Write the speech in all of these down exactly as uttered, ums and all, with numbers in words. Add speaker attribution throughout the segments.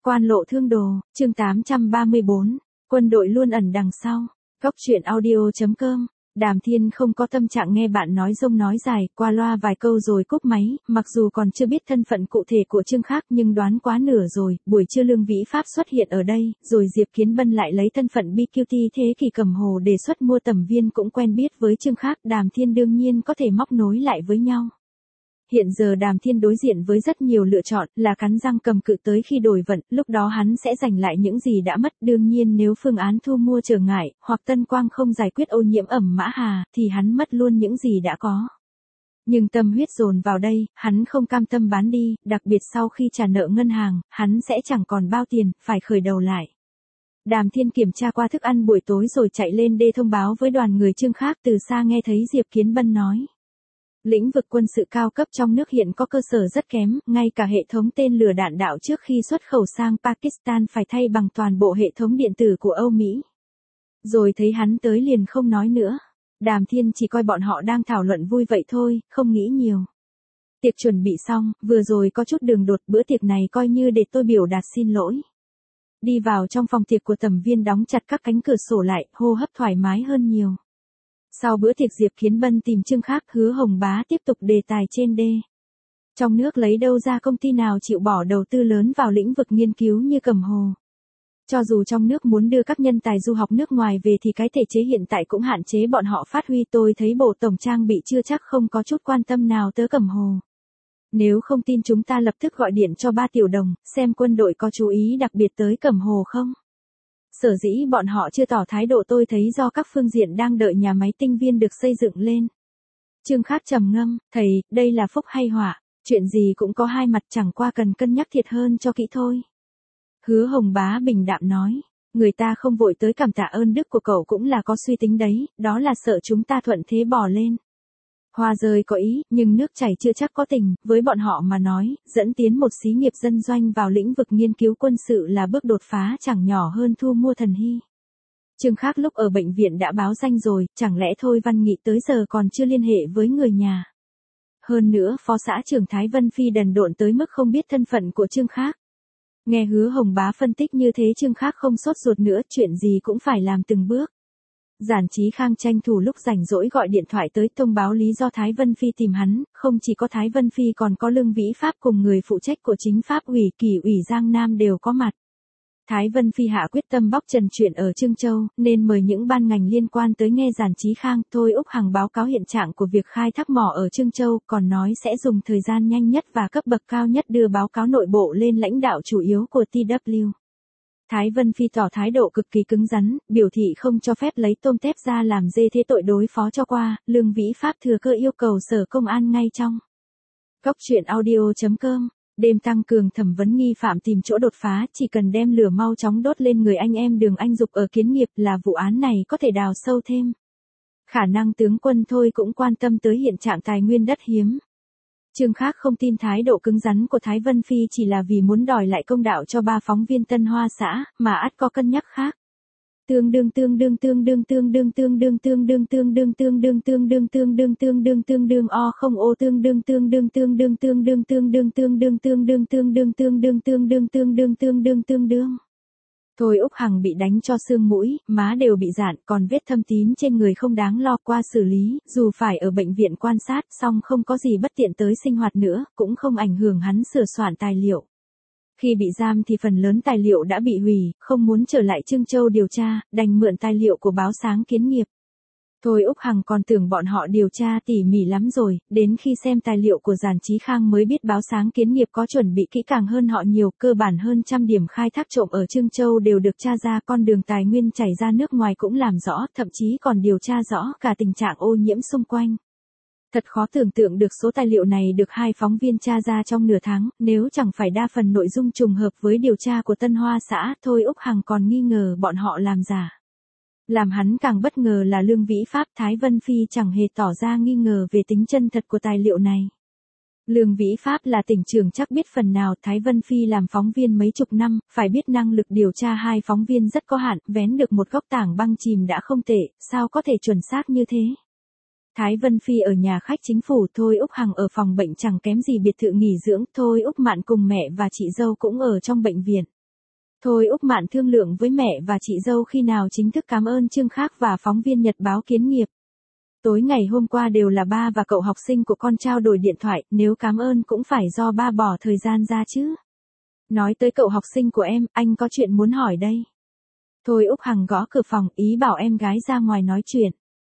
Speaker 1: Quan lộ thương đồ, chương tám trăm ba mươi bốn, quân đội luôn ẩn đằng sau. Góc truyện audio.com. Đàm Thiên không có tâm trạng nghe bạn nói rông nói dài, qua loa vài câu rồi cúp máy, mặc dù còn chưa biết thân phận cụ thể của Trương Khác nhưng đoán quá nửa rồi, buổi trưa Lương Vĩ Pháp xuất hiện ở đây, rồi Diệp Kiến Bân lại lấy thân phận bê quy tê Thế Kỷ Cầm Hồ đề xuất mua Tầm Viên cũng quen biết với Trương Khác, Đàm Thiên đương nhiên có thể móc nối lại với nhau. Hiện giờ Đàm Thiên đối diện với rất nhiều lựa chọn, là cắn răng cầm cự tới khi đổi vận, lúc đó hắn sẽ giành lại những gì đã mất. Đương nhiên nếu phương án thu mua trở ngại, hoặc Tân Quang không giải quyết ô nhiễm ẩm Mã Hà, thì hắn mất luôn những gì đã có. Nhưng tâm huyết dồn vào đây, hắn không cam tâm bán đi, đặc biệt sau khi trả nợ ngân hàng, hắn sẽ chẳng còn bao tiền, phải khởi đầu lại. Đàm Thiên kiểm tra qua thức ăn buổi tối rồi chạy lên đê thông báo với đoàn người Trương Khác. Từ xa nghe thấy Diệp Kiến Bân nói. Lĩnh vực quân sự cao cấp trong nước hiện có cơ sở rất kém, ngay cả hệ thống tên lửa đạn đạo trước khi xuất khẩu sang Pakistan phải thay bằng toàn bộ hệ thống điện tử của Âu Mỹ. Rồi thấy hắn tới liền không nói nữa. Đàm Thiên chỉ coi bọn họ đang thảo luận vui vậy thôi, không nghĩ nhiều. Tiệc chuẩn bị xong, vừa rồi có chút đường đột, bữa tiệc này coi như để tôi biểu đạt xin lỗi. Đi vào trong phòng tiệc của Tầm Viên đóng chặt các cánh cửa sổ lại, hô hấp thoải mái hơn nhiều. Sau bữa tiệc Diệp Kiến Bân tìm Trương Khác, Hứa Hồng Bá tiếp tục đề tài trên đê. Trong nước lấy đâu ra công ty nào chịu bỏ đầu tư lớn vào lĩnh vực nghiên cứu như Cầm Hồ. Cho dù trong nước muốn đưa các nhân tài du học nước ngoài về thì cái thể chế hiện tại cũng hạn chế bọn họ phát huy. Tôi thấy Bộ Tổng trang bị chưa chắc không có chút quan tâm nào tới Cầm Hồ. Nếu không tin chúng ta lập tức gọi điện cho ba tiểu đồng, xem quân đội có chú ý đặc biệt tới Cầm Hồ không. Sở dĩ bọn họ chưa tỏ thái độ tôi thấy do các phương diện đang đợi nhà máy tinh viên được xây dựng lên. Trương Khác trầm ngâm, thầy, đây là phúc hay họa, chuyện gì cũng có hai mặt, chẳng qua cần cân nhắc thiệt hơn cho kỹ thôi. Hứa Hồng Bá bình đạm nói, người ta không vội tới cảm tạ ơn đức của cậu cũng là có suy tính đấy, đó là sợ chúng ta thuận thế bỏ lên. Hoa rơi có ý, nhưng nước chảy chưa chắc có tình, với bọn họ mà nói, dẫn tiến một xí nghiệp dân doanh vào lĩnh vực nghiên cứu quân sự là bước đột phá chẳng nhỏ hơn thu mua Thần Hy. Trương Khác lúc ở bệnh viện đã báo danh rồi, chẳng lẽ Thôi Văn Nghị tới giờ còn chưa liên hệ với người nhà. Hơn nữa phó xã trưởng Thái Vân Phi đần độn tới mức không biết thân phận của Trương Khác. Nghe Hứa Hồng Bá phân tích như thế Trương Khác không sốt ruột nữa, chuyện gì cũng phải làm từng bước. Giản Chí Khang tranh thủ lúc rảnh rỗi gọi điện thoại tới thông báo lý do Thái Vân Phi tìm hắn, không chỉ có Thái Vân Phi còn có Lương Vĩ Pháp cùng người phụ trách của chính pháp ủy Kỷ ủy Giang Nam đều có mặt. Thái Vân Phi hạ quyết tâm bóc trần chuyện ở Trương Châu, nên mời những ban ngành liên quan tới nghe Giản Chí Khang. Thôi Úc Hằng báo cáo hiện trạng của việc khai thác mỏ ở Trương Châu, còn nói sẽ dùng thời gian nhanh nhất và cấp bậc cao nhất đưa báo cáo nội bộ lên lãnh đạo chủ yếu của tê vê. Thái Vân Phi tỏ thái độ cực kỳ cứng rắn, biểu thị không cho phép lấy tôm tép ra làm dê thế tội đối phó cho qua. Lương Vĩ Pháp thừa cơ yêu cầu Sở Công an ngay trong. Góc truyện audio.com. Đêm tăng cường thẩm vấn nghi phạm tìm chỗ đột phá, chỉ cần đem lửa mau chóng đốt lên người anh em Đường Anh Dục ở Kiến Nghiệp là vụ án này có thể đào sâu thêm. Khả năng tướng quân Thôi cũng quan tâm tới hiện trạng tài nguyên đất hiếm. Trương Khác không tin thái độ cứng rắn của Thái Vân Phi chỉ là vì muốn đòi lại công đạo cho ba phóng viên Tân Hoa xã, mà ắt có cân nhắc khác. Tương đương tương đương tương đương tương đương tương đương tương đương tương đương tương đương tương đương tương đương tương đương tương đương o không ô tương đương tương đương tương đương tương đương tương đương tương đương tương đương tương đương tương đương tương đương tương đương tương đương tương đương. Thôi Úc Hằng bị đánh cho xương mũi, má đều bị rạn, còn vết thâm tín trên người không đáng lo, qua xử lý, dù phải ở bệnh viện quan sát, song không có gì bất tiện tới sinh hoạt nữa, cũng không ảnh hưởng hắn sửa soạn tài liệu. Khi bị giam thì phần lớn tài liệu đã bị hủy, không muốn trở lại Trương Châu điều tra, đành mượn tài liệu của báo Sáng Kiến Nghiệp. Thôi Úc Hằng còn tưởng bọn họ điều tra tỉ mỉ lắm rồi, đến khi xem tài liệu của Giản Chí Khang mới biết báo Sáng Kiến Nghiệp có chuẩn bị kỹ càng hơn họ nhiều, cơ bản hơn trăm điểm khai thác trộm ở Trương Châu đều được tra ra, con đường tài nguyên chảy ra nước ngoài cũng làm rõ, thậm chí còn điều tra rõ cả tình trạng ô nhiễm xung quanh. Thật khó tưởng tượng được số tài liệu này được hai phóng viên tra ra trong nửa tháng, nếu chẳng phải đa phần nội dung trùng hợp với điều tra của Tân Hoa xã, Thôi Úc Hằng còn nghi ngờ bọn họ làm giả. Làm hắn càng bất ngờ là Lương Vĩ Pháp Thái Vân Phi chẳng hề tỏ ra nghi ngờ về tính chân thật của tài liệu này. Lương Vĩ Pháp là tỉnh trưởng chắc biết phần nào, Thái Vân Phi làm phóng viên mấy chục năm, phải biết năng lực điều tra hai phóng viên rất có hạn, vén được một góc tảng băng chìm đã không tệ, sao có thể chuẩn xác như thế. Thái Vân Phi ở nhà khách chính phủ, Thôi Úc Hằng ở phòng bệnh chẳng kém gì biệt thự nghỉ dưỡng, Thôi Úc Mạn cùng mẹ và chị dâu cũng ở trong bệnh viện. Thôi Úc Mạn thương lượng với mẹ và chị dâu khi nào chính thức cảm ơn Trương Khác và phóng viên Nhật báo Kiến nghiệp. Tối ngày hôm qua đều là ba và cậu học sinh của con trao đổi điện thoại, nếu cảm ơn cũng phải do ba bỏ thời gian ra chứ. Nói tới cậu học sinh của em, anh có chuyện muốn hỏi đây. Thôi Úc Hằng gõ cửa phòng, ý bảo em gái ra ngoài nói chuyện.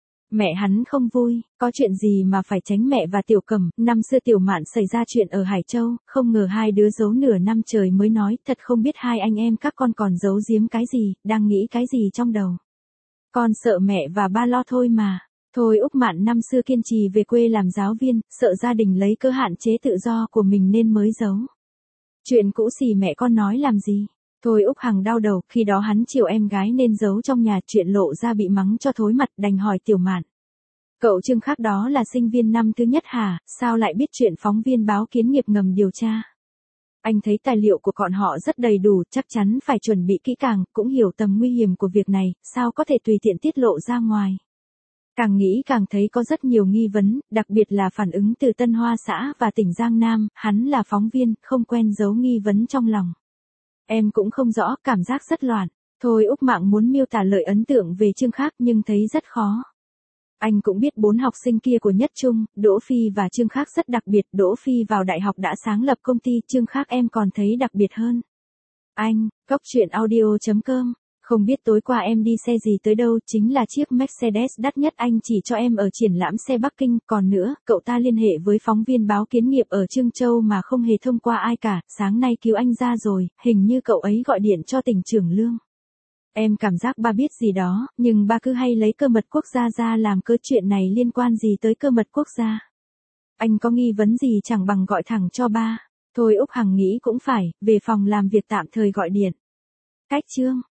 Speaker 1: Mẹ hắn không vui, có chuyện gì mà phải tránh mẹ và Tiểu Cẩm, năm xưa Tiểu Mạn xảy ra chuyện ở Hải Châu, không ngờ hai đứa giấu nửa năm trời mới nói, thật không biết hai anh em các con còn giấu giếm cái gì, đang nghĩ cái gì trong đầu. Con sợ mẹ và ba lo thôi mà. Thôi Úc Mạn năm xưa kiên trì về quê làm giáo viên, sợ gia đình lấy cớ hạn chế tự do của mình nên mới giấu. Chuyện cũ xì mẹ con nói làm gì? Thôi Úc Hằng đau đầu, khi đó hắn chiều em gái nên giấu trong nhà, chuyện lộ ra bị mắng cho thối mặt, đành hỏi Tiểu Mạn. Cậu Trương Khác đó là sinh viên năm thứ nhất hả, sao lại biết chuyện phóng viên báo Kiến nghiệp ngầm điều tra? Anh thấy tài liệu của bọn họ rất đầy đủ, chắc chắn phải chuẩn bị kỹ càng, cũng hiểu tầm nguy hiểm của việc này, sao có thể tùy tiện tiết lộ ra ngoài. Càng nghĩ càng thấy có rất nhiều nghi vấn, đặc biệt là phản ứng từ Tân Hoa xã và tỉnh Giang Nam, hắn là phóng viên, không quen giấu nghi vấn trong lòng. Em cũng không rõ, cảm giác rất loạn. Thôi Úc Mạng muốn miêu tả lời ấn tượng về Trương Khác nhưng thấy rất khó. Anh cũng biết bốn học sinh kia của Nhất Trung, Đỗ Phi và Trương Khác rất đặc biệt, Đỗ Phi vào đại học đã sáng lập công ty, Trương Khác em còn thấy đặc biệt hơn. Anh, góc truyện audio chấm com, không biết tối qua em đi xe gì tới đâu, chính là chiếc Mercedes đắt nhất anh chỉ cho em ở triển lãm xe Bắc Kinh, còn nữa, cậu ta liên hệ với phóng viên báo Kiến nghiệp ở Trương Châu mà không hề thông qua ai cả, sáng nay cứu anh ra rồi, hình như cậu ấy gọi điện cho tỉnh trưởng Lương. Em cảm giác ba biết gì đó, nhưng ba cứ hay lấy cơ mật quốc gia ra làm cớ, chuyện này liên quan gì tới cơ mật quốc gia. Anh có nghi vấn gì chẳng bằng gọi thẳng cho ba. Thôi Úc Hằng nghĩ cũng phải, về phòng làm việc tạm thời gọi điện. Cách chương.